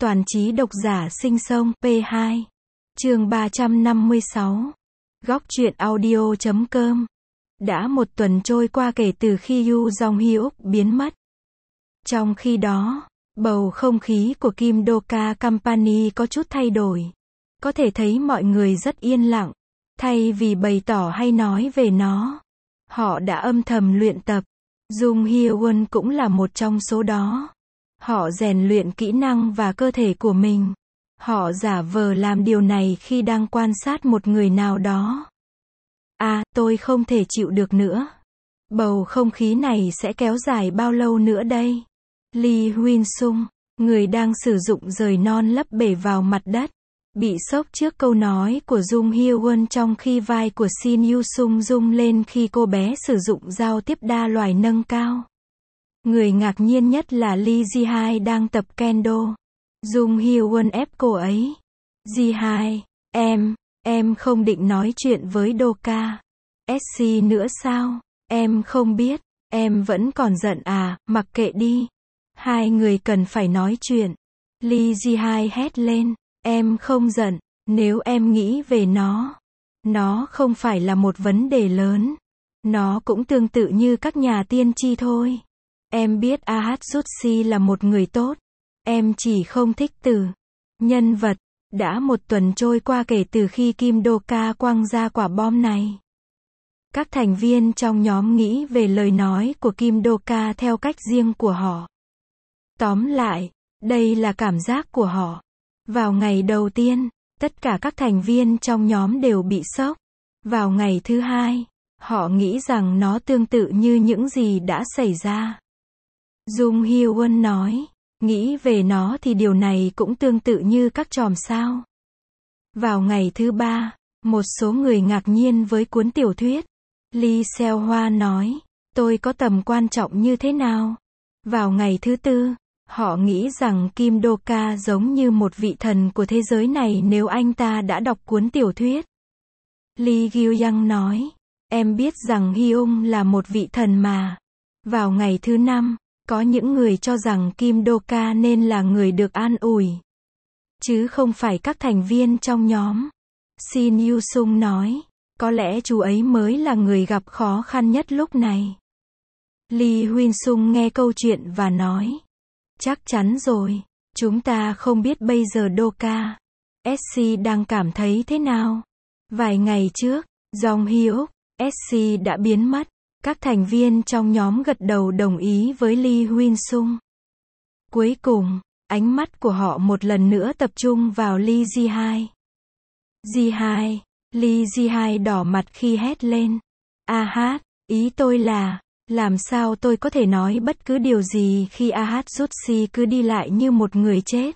Toàn trí độc giả sinh sông, P2. Chương 356. Góc truyện audio.com. Đã một tuần trôi qua kể từ khi Yoo Jong-hyuk biến mất. Trong khi đó, bầu không khí của Kim Do-ka Company có chút thay đổi. Có thể thấy mọi người rất yên lặng. Thay vì bày tỏ hay nói về nó, họ đã âm thầm luyện tập. Jung Hye-won cũng là một trong số đó. Họ rèn luyện kỹ năng và cơ thể của mình. Họ giả vờ làm điều này khi đang quan sát một người nào đó. Tôi không thể chịu được nữa. Bầu không khí này sẽ kéo dài bao lâu nữa đây? Lee Huynh-sung, người đang sử dụng dời non lấp bể vào mặt đất, bị sốc trước câu nói của Jung Hye-won trong khi vai của Shin Yu-sung rung lên khi cô bé sử dụng giao tiếp đa loài nâng cao. Người ngạc nhiên nhất là Lee Ji-hai đang tập kendo. Jung Hye-won ép cô ấy. Ji-hai, em không định nói chuyện với Do-ka SC nữa sao? Em không biết, em vẫn còn giận à, mặc kệ đi. Hai người cần phải nói chuyện. Lee Ji-hai hét lên, em không giận, nếu em nghĩ về nó không phải là một vấn đề lớn. Nó cũng tương tự như các nhà tiên tri thôi. Em biết Ahatsushi là một người tốt. Em chỉ không thích từ nhân vật. Đã một tuần trôi qua kể từ khi Kim Do-ka quăng ra quả bom này. Các thành viên trong nhóm nghĩ về lời nói của Kim Do-ka theo cách riêng của họ. Tóm lại, đây là cảm giác của họ. Vào ngày đầu tiên, tất cả các thành viên trong nhóm đều bị sốc. Vào ngày thứ hai, họ nghĩ rằng nó tương tự như những gì đã xảy ra. Jung Hye-won nói, nghĩ về nó thì điều này cũng tương tự như các chòm sao. Vào ngày thứ ba, một số người ngạc nhiên với cuốn tiểu thuyết. Lee Seo-hwa nói, tôi có tầm quan trọng như thế nào? Vào ngày thứ tư, họ nghĩ rằng Kim Do-ka giống như một vị thần của thế giới này nếu anh ta đã đọc cuốn tiểu thuyết. Lee Gyu-young nói, em biết rằng Hyung là một vị thần mà. Vào ngày thứ năm, có những người cho rằng Kim Do-ka nên là người được an ủi, chứ không phải các thành viên trong nhóm. Shin Yu-sung nói, có lẽ chú ấy mới là người gặp khó khăn nhất lúc này. Lee Huynh-sung nghe câu chuyện và nói, chắc chắn rồi, chúng ta không biết bây giờ Do-ka SC đang cảm thấy thế nào. Vài ngày trước, Jong-hyuk SC đã biến mất. Các thành viên trong nhóm gật đầu đồng ý với Lee Huynh-sung. Cuối cùng, ánh mắt của họ một lần nữa tập trung vào Lee Ji-hai. Ji-hai, Lee Ji-hai đỏ mặt khi hét lên. Ý tôi là, làm sao tôi có thể nói bất cứ điều gì khi Ahatsushi cứ đi lại như một người chết?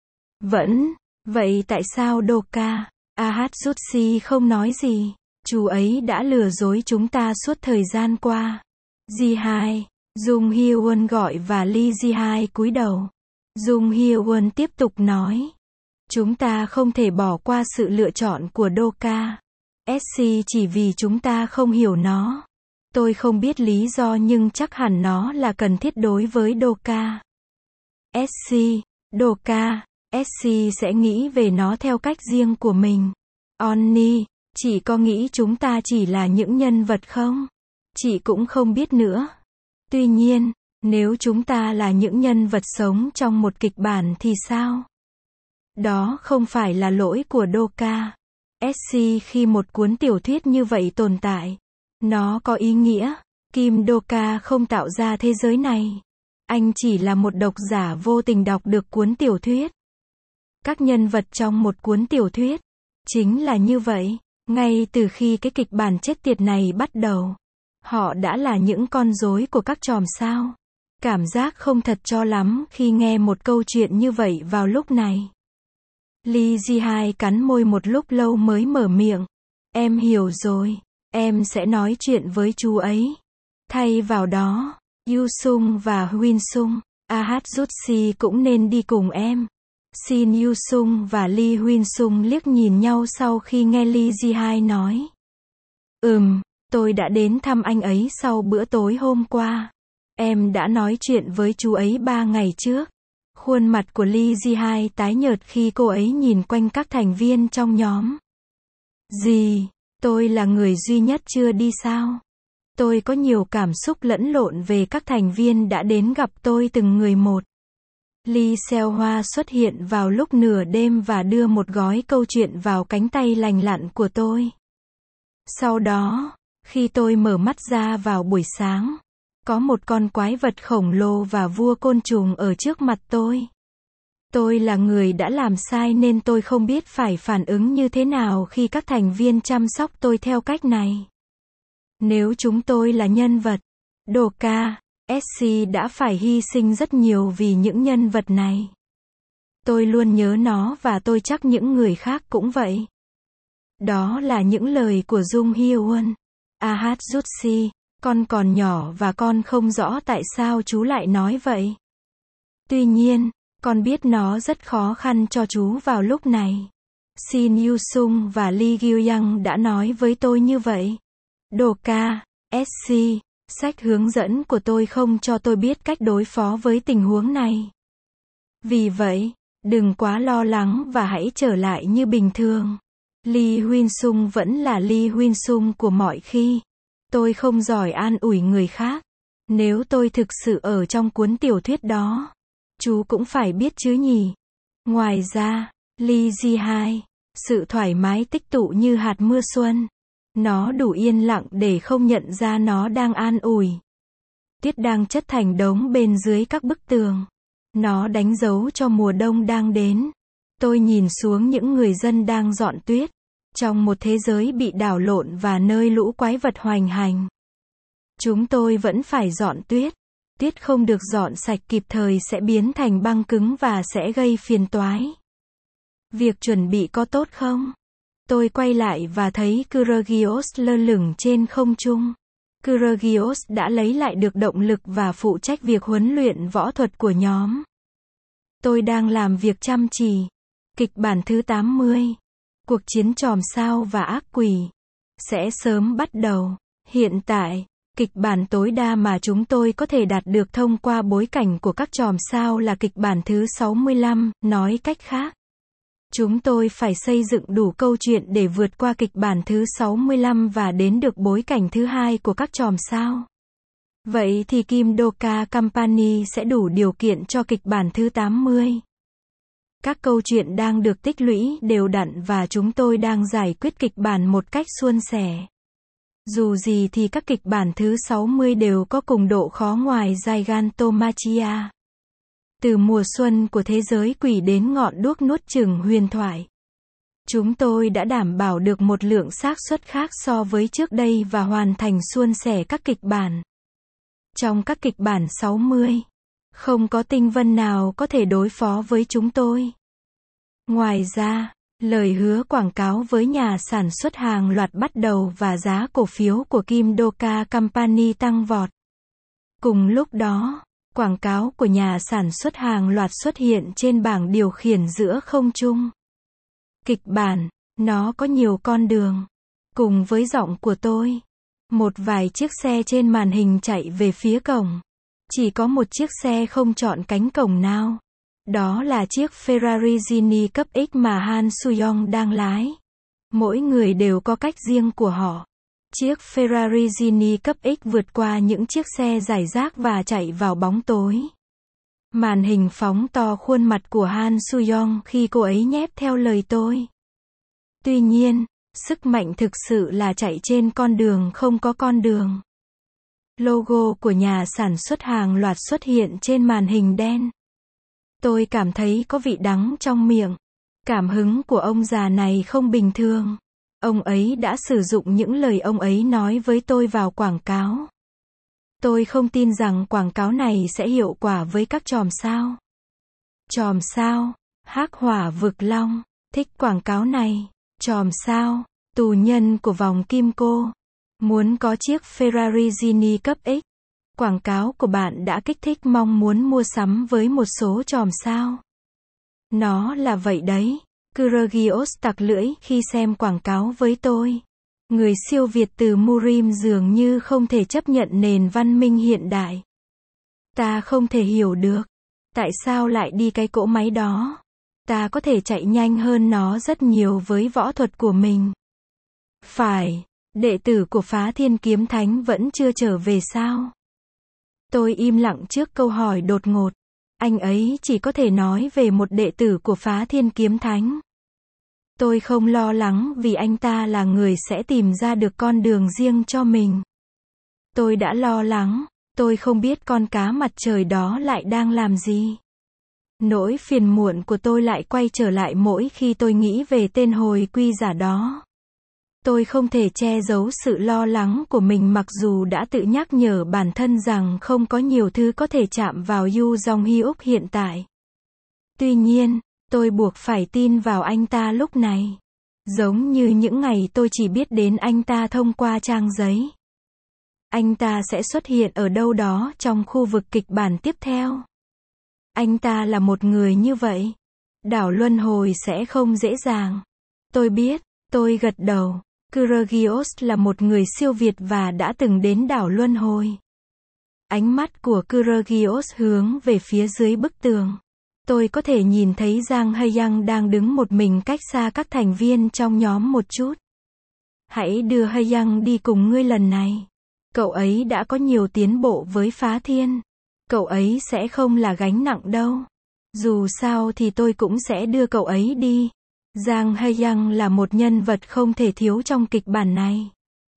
Vậy tại sao Do-ka Ahatsushi không nói gì? Chú ấy đã lừa dối chúng ta suốt thời gian qua. Ji-hai, Jung Hye-won gọi và Lee Ji-hai cúi đầu. Jung Hye-won tiếp tục nói, chúng ta không thể bỏ qua sự lựa chọn của Do-ka SC chỉ vì chúng ta không hiểu nó. Tôi không biết lý do nhưng chắc hẳn nó là cần thiết đối với Do-ka SC. Do-ka SC sẽ nghĩ về nó theo cách riêng của mình. Onni, chị có nghĩ chúng ta chỉ là những nhân vật không? Chị cũng không biết nữa. Tuy nhiên, nếu chúng ta là những nhân vật sống trong một kịch bản thì sao? Đó không phải là lỗi của Do-ka SC khi một cuốn tiểu thuyết như vậy tồn tại. Nó có ý nghĩa. Kim Do-ka không tạo ra thế giới này. Anh chỉ là một độc giả vô tình đọc được cuốn tiểu thuyết. Các nhân vật trong một cuốn tiểu thuyết chính là như vậy. Ngay từ khi cái kịch bản chết tiệt này bắt đầu, họ đã là những con rối của các chòm sao. Cảm giác không thật cho lắm khi nghe một câu chuyện như vậy vào lúc này. Lee Ji-hai cắn môi một lúc lâu mới mở miệng. Em hiểu rồi, em sẽ nói chuyện với chú ấy. Thay vào đó, Yu-sung và Huynh-sung, Ahatsushi cũng nên đi cùng em. Shin Yu-sung và Lee Huynh-sung liếc nhìn nhau sau khi nghe Lee Ji-hai nói. Tôi đã đến thăm anh ấy sau bữa tối hôm qua. Em đã nói chuyện với chú ấy 3 ngày trước. Khuôn mặt của Lee Ji-hai tái nhợt khi cô ấy nhìn quanh các thành viên trong nhóm. Gì? Tôi là người duy nhất chưa đi sao? Tôi có nhiều cảm xúc lẫn lộn về các thành viên đã đến gặp tôi từng người một. Lee Seo-hwa xuất hiện vào lúc nửa đêm và đưa một gói câu chuyện vào cánh tay lành lặn của tôi. Sau đó, khi tôi mở mắt ra vào buổi sáng, có một con quái vật khổng lồ và vua côn trùng ở trước mặt tôi. Tôi là người đã làm sai nên tôi không biết phải phản ứng như thế nào khi các thành viên chăm sóc tôi theo cách này. Nếu chúng tôi là nhân vật, Doka, SC đã phải hy sinh rất nhiều vì những nhân vật này. Tôi luôn nhớ nó và tôi chắc những người khác cũng vậy. Đó là những lời của Jung Hye-won. Jutsi, con còn nhỏ và con không rõ tại sao chú lại nói vậy. Tuy nhiên, con biết nó rất khó khăn cho chú vào lúc này. Shin Yu-sung và Lee Gyu-young đã nói với tôi như vậy. Doka, SC, sách hướng dẫn của tôi không cho tôi biết cách đối phó với tình huống này. Vì vậy, đừng quá lo lắng và hãy trở lại như bình thường. Lee Huynh-sung vẫn là Lee Huynh-sung của mọi khi. Tôi không giỏi an ủi người khác. Nếu tôi thực sự ở trong cuốn tiểu thuyết đó, chú cũng phải biết chứ nhỉ. Ngoài ra, Lee Ji-hai, sự thoải mái tích tụ như hạt mưa xuân. Nó đủ yên lặng để không nhận ra nó đang an ủi. Tuyết đang chất thành đống bên dưới các bức tường. Nó đánh dấu cho mùa đông đang đến. Tôi nhìn xuống những người dân đang dọn tuyết. Trong một thế giới bị đảo lộn và nơi lũ quái vật hoành hành. Chúng tôi vẫn phải dọn tuyết. Tuyết không được dọn sạch kịp thời sẽ biến thành băng cứng và sẽ gây phiền toái. Việc chuẩn bị có tốt không? Tôi quay lại và thấy Kyrgios lơ lửng trên không trung. Kyrgios đã lấy lại được động lực và phụ trách việc huấn luyện võ thuật của nhóm. Tôi đang làm việc chăm chỉ. Kịch bản thứ 80. Cuộc chiến chòm sao và ác quỷ sẽ sớm bắt đầu. Hiện tại, kịch bản tối đa mà chúng tôi có thể đạt được thông qua bối cảnh của các chòm sao là kịch bản thứ 65, nói cách khác. Chúng tôi phải xây dựng đủ câu chuyện để vượt qua kịch bản thứ 65 và đến được bối cảnh thứ 2 của các chòm sao. Vậy thì Kim Doka Company sẽ đủ điều kiện cho kịch bản thứ 80. Các câu chuyện đang được tích lũy đều đặn và chúng tôi đang giải quyết kịch bản một cách suôn sẻ. Dù gì thì các kịch bản thứ 60 đều có cùng độ khó ngoài Gigantomachia. Từ mùa xuân của thế giới quỷ đến ngọn đuốc nuốt chửng huyền thoại. Chúng tôi đã đảm bảo được một lượng xác suất khác so với trước đây và hoàn thành suôn sẻ các kịch bản. Trong các kịch bản 60, không có tinh vân nào có thể đối phó với chúng tôi. Ngoài ra, lời hứa quảng cáo với nhà sản xuất hàng loạt bắt đầu và giá cổ phiếu của Kim Doka Company tăng vọt. Cùng lúc đó, quảng cáo của nhà sản xuất hàng loạt xuất hiện trên bảng điều khiển giữa không trung. Kịch bản, nó có nhiều con đường. Cùng với giọng của tôi, một vài chiếc xe trên màn hình chạy về phía cổng. Chỉ có một chiếc xe không chọn cánh cổng nào. Đó là chiếc Ferrari Gini cấp X mà Han Soo-young đang lái. Mỗi người đều có cách riêng của họ. Chiếc Ferrari Gini cấp X vượt qua những chiếc xe rải rác và chạy vào bóng tối. Màn hình phóng to khuôn mặt của Han Soo-young khi cô ấy nhép theo lời tôi. Tuy nhiên, sức mạnh thực sự là chạy trên con đường không có con đường. Logo của nhà sản xuất hàng loạt xuất hiện trên màn hình đen. Tôi cảm thấy có vị đắng trong miệng. Cảm hứng của ông già này không bình thường. Ông ấy đã sử dụng những lời ông ấy nói với tôi vào quảng cáo. Tôi không tin rằng quảng cáo này sẽ hiệu quả với các chòm sao. Chòm sao, Hắc Hỏa Vực Long, thích quảng cáo này. Chòm sao, tù nhân của vòng kim cô, muốn có chiếc Ferrari Gini cấp X. Quảng cáo của bạn đã kích thích mong muốn mua sắm với một số chòm sao. Nó là vậy đấy. Kyrgios tặc lưỡi khi xem quảng cáo với tôi. Người siêu việt từ Murim dường như không thể chấp nhận nền văn minh hiện đại. Ta không thể hiểu được. Tại sao lại đi cái cỗ máy đó? Ta có thể chạy nhanh hơn nó rất nhiều với võ thuật của mình. Phải, đệ tử của Phá Thiên Kiếm Thánh vẫn chưa trở về sao? Tôi im lặng trước câu hỏi đột ngột. Anh ấy chỉ có thể nói về một đệ tử của Phá Thiên Kiếm Thánh. Tôi không lo lắng vì anh ta là người sẽ tìm ra được con đường riêng cho mình. Tôi đã lo lắng, tôi không biết con cá mặt trời đó lại đang làm gì. Nỗi phiền muộn của tôi lại quay trở lại mỗi khi tôi nghĩ về tên hồi quy giả đó. Tôi không thể che giấu sự lo lắng của mình mặc dù đã tự nhắc nhở bản thân rằng không có nhiều thứ có thể chạm vào Yu Jong-hyuk hiện tại. Tuy nhiên, tôi buộc phải tin vào anh ta lúc này. Giống như những ngày tôi chỉ biết đến anh ta thông qua trang giấy. Anh ta sẽ xuất hiện ở đâu đó trong khu vực kịch bản tiếp theo. Anh ta là một người như vậy. Đảo luân hồi sẽ không dễ dàng. Tôi biết, tôi gật đầu. Kyrgios là một người siêu việt và đã từng đến đảo luân hồi. Ánh mắt của Kyrgios hướng về phía dưới bức tường. Tôi có thể nhìn thấy Giang Hae-young đang đứng một mình cách xa các thành viên trong nhóm một chút. Hãy đưa Hae-young đi cùng ngươi lần này. Cậu ấy đã có nhiều tiến bộ với Phá Thiên. Cậu ấy sẽ không là gánh nặng đâu. Dù sao thì tôi cũng sẽ đưa cậu ấy đi. Giang Hae-young là một nhân vật không thể thiếu trong kịch bản này.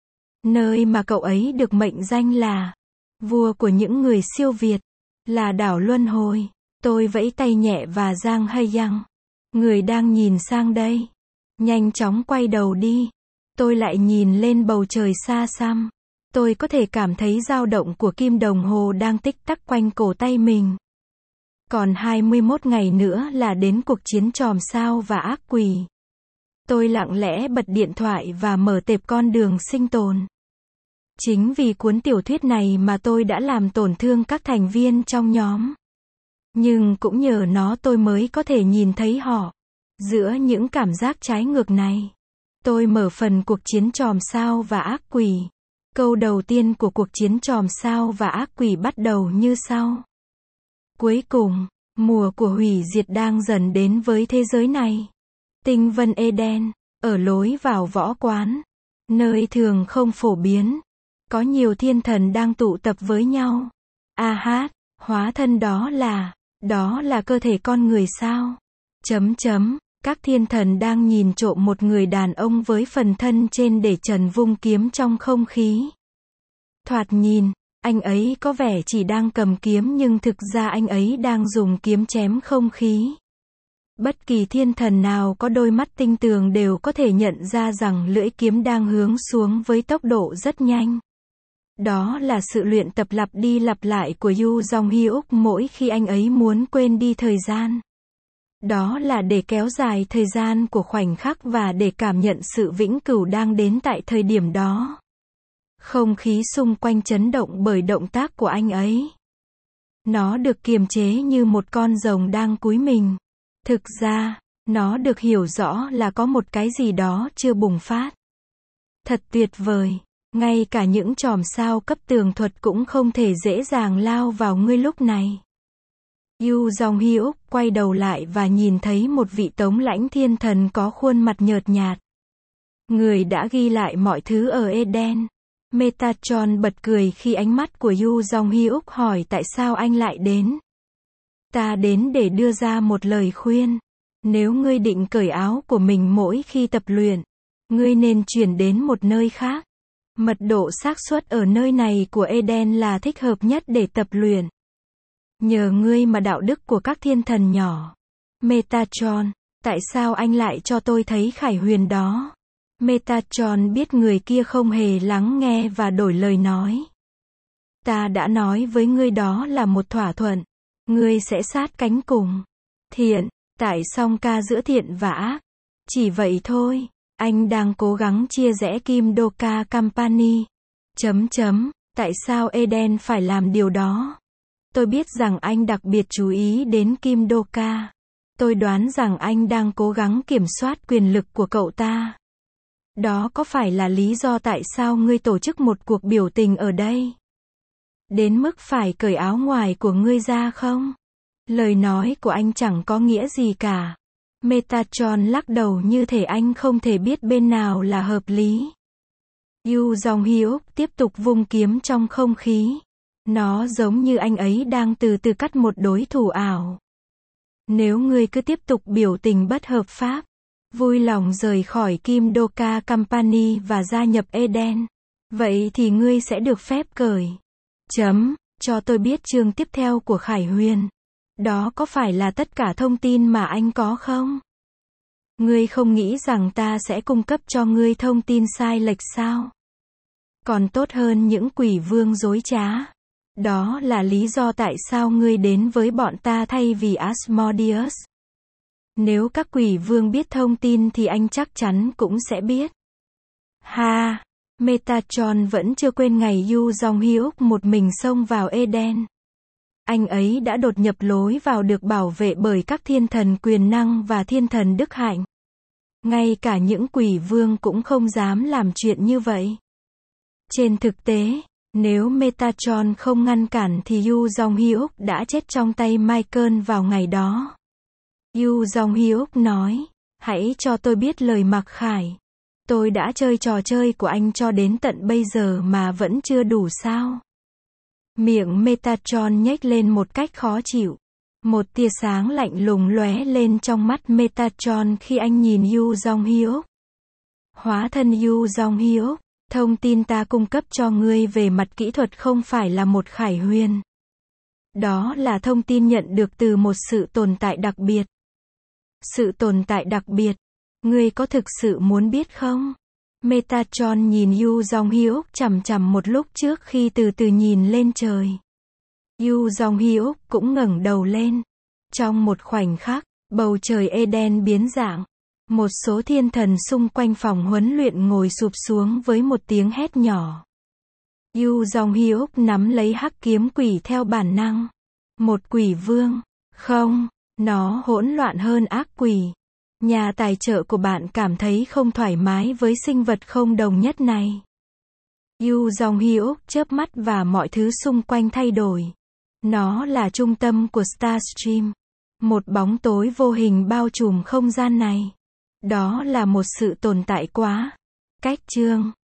Nơi mà cậu ấy được mệnh danh là vua của những người siêu việt, là đảo luân hồi. Tôi vẫy tay nhẹ và Giang Hae-young, người đang nhìn sang đây, nhanh chóng quay đầu đi. Tôi lại nhìn lên bầu trời xa xăm. Tôi có thể cảm thấy dao động của kim đồng hồ đang tích tắc quanh cổ tay mình. Còn 21 ngày nữa là đến cuộc chiến chòm sao và ác quỷ. Tôi lặng lẽ bật điện thoại và mở tệp con đường sinh tồn. Chính vì cuốn tiểu thuyết này mà tôi đã làm tổn thương các thành viên trong nhóm. Nhưng cũng nhờ nó tôi mới có thể nhìn thấy họ. Giữa những cảm giác trái ngược này, tôi mở phần cuộc chiến chòm sao và ác quỷ. Câu đầu tiên của cuộc chiến chòm sao và ác quỷ bắt đầu như sau. Cuối cùng, mùa của hủy diệt đang dần đến với thế giới này. Tinh vân Eden, ở lối vào võ quán, nơi thường không phổ biến, có nhiều thiên thần đang tụ tập với nhau. Hóa thân đó là cơ thể con người sao? Các thiên thần đang nhìn trộm một người đàn ông với phần thân trên để trần vung kiếm trong không khí. Thoạt nhìn, anh ấy có vẻ chỉ đang cầm kiếm nhưng thực ra anh ấy đang dùng kiếm chém không khí. Bất kỳ thiên thần nào có đôi mắt tinh tường đều có thể nhận ra rằng lưỡi kiếm đang hướng xuống với tốc độ rất nhanh. Đó là sự luyện tập lặp đi lặp lại của Yu Jong-hyuk mỗi khi anh ấy muốn quên đi thời gian. Đó là để kéo dài thời gian của khoảnh khắc và để cảm nhận sự vĩnh cửu đang đến tại thời điểm đó. Không khí xung quanh chấn động bởi động tác của anh ấy. Nó được kiềm chế như một con rồng đang cúi mình. Thực ra, nó được hiểu rõ là có một cái gì đó chưa bùng phát. Thật tuyệt vời. Ngay cả những chòm sao cấp tường thuật cũng không thể dễ dàng lao vào ngươi lúc này. Yu Jong-hyuk quay đầu lại và nhìn thấy một vị tống lãnh thiên thần có khuôn mặt nhợt nhạt. Người đã ghi lại mọi thứ ở Eden. Metatron bật cười khi ánh mắt của Yu Jong-hyuk hỏi tại sao anh lại đến. Ta đến để đưa ra một lời khuyên. Nếu ngươi định cởi áo của mình mỗi khi tập luyện, ngươi nên chuyển đến một nơi khác. Mật độ xác suất ở nơi này của Eden là thích hợp nhất để tập luyện. Nhờ ngươi mà đạo đức của các thiên thần nhỏ. Metatron, tại sao anh lại cho tôi thấy khải huyền đó? Metatron biết người kia không hề lắng nghe và đổi lời nói. Ta đã nói với ngươi đó là một thỏa thuận. Ngươi sẽ sát cánh cùng thiện, tại song ca giữa thiện và ác. Chỉ vậy thôi. Anh đang cố gắng chia rẽ Kim Doka Company. Tại sao Eden phải làm điều đó? Tôi biết rằng anh đặc biệt chú ý đến Kim Doka. Tôi đoán rằng anh đang cố gắng kiểm soát quyền lực của cậu ta. Đó có phải là lý do tại sao ngươi tổ chức một cuộc biểu tình ở đây? Đến mức phải cởi áo ngoài của ngươi ra không? Lời nói của anh chẳng có nghĩa gì cả. Metatron lắc đầu như thể anh không thể biết bên nào là hợp lý. Yu Jong-hyuk tiếp tục vung kiếm trong không khí. Nó giống như anh ấy đang từ từ cắt một đối thủ ảo. Nếu ngươi cứ tiếp tục biểu tình bất hợp pháp, vui lòng rời khỏi Kim Doka Company và gia nhập Eden, vậy thì ngươi sẽ được phép cởi. Cho tôi biết chương tiếp theo của Khải Huyền. Đó có phải là tất cả thông tin mà anh có không? Ngươi không nghĩ rằng ta sẽ cung cấp cho ngươi thông tin sai lệch sao? Còn tốt hơn những quỷ vương dối trá. Đó là lý do tại sao ngươi đến với bọn ta thay vì Asmodeus. Nếu các quỷ vương biết thông tin thì anh chắc chắn cũng sẽ biết. Ha! Metatron vẫn chưa quên ngày Yu Jong-hyuk một mình xông vào Eden. Anh ấy đã đột nhập lối vào được bảo vệ bởi các thiên thần quyền năng và thiên thần đức hạnh. Ngay cả những quỷ vương cũng không dám làm chuyện như vậy. Trên thực tế, nếu Metatron không ngăn cản thì Yu Jong-hyuk đã chết trong tay Michael vào ngày đó. Yu Jong-hyuk nói, hãy cho tôi biết lời Mặc Khải. Tôi đã chơi trò chơi của anh cho đến tận bây giờ mà vẫn chưa đủ sao? Miệng Metatron nhếch lên một cách khó chịu. Một tia sáng lạnh lùng lóe lên trong mắt Metatron khi anh nhìn Yu Jong-hyuk. Hóa thân Yu Jong-hyuk, thông tin ta cung cấp cho ngươi về mặt kỹ thuật không phải là một khải huyền. Đó là thông tin nhận được từ một sự tồn tại đặc biệt. Sự tồn tại đặc biệt. Ngươi có thực sự muốn biết không? Metatron nhìn Yu Jong-hyuk chằm chằm một lúc trước khi từ từ nhìn lên trời. Yu Jong-hyuk cũng ngẩng đầu lên. Trong một khoảnh khắc, bầu trời Eden biến dạng. Một số thiên thần xung quanh phòng huấn luyện ngồi sụp xuống với một tiếng hét nhỏ. Yu Jong-hyuk nắm lấy hắc kiếm quỷ theo bản năng. Một quỷ vương. Không, nó hỗn loạn hơn ác quỷ. Nhà tài trợ của bạn cảm thấy không thoải mái với sinh vật không đồng nhất này. Yu Jong-hyuk chớp mắt và mọi thứ xung quanh thay đổi. Nó là trung tâm của Starstream. Một bóng tối vô hình bao trùm không gian này. Đó là một sự tồn tại quá cách chương.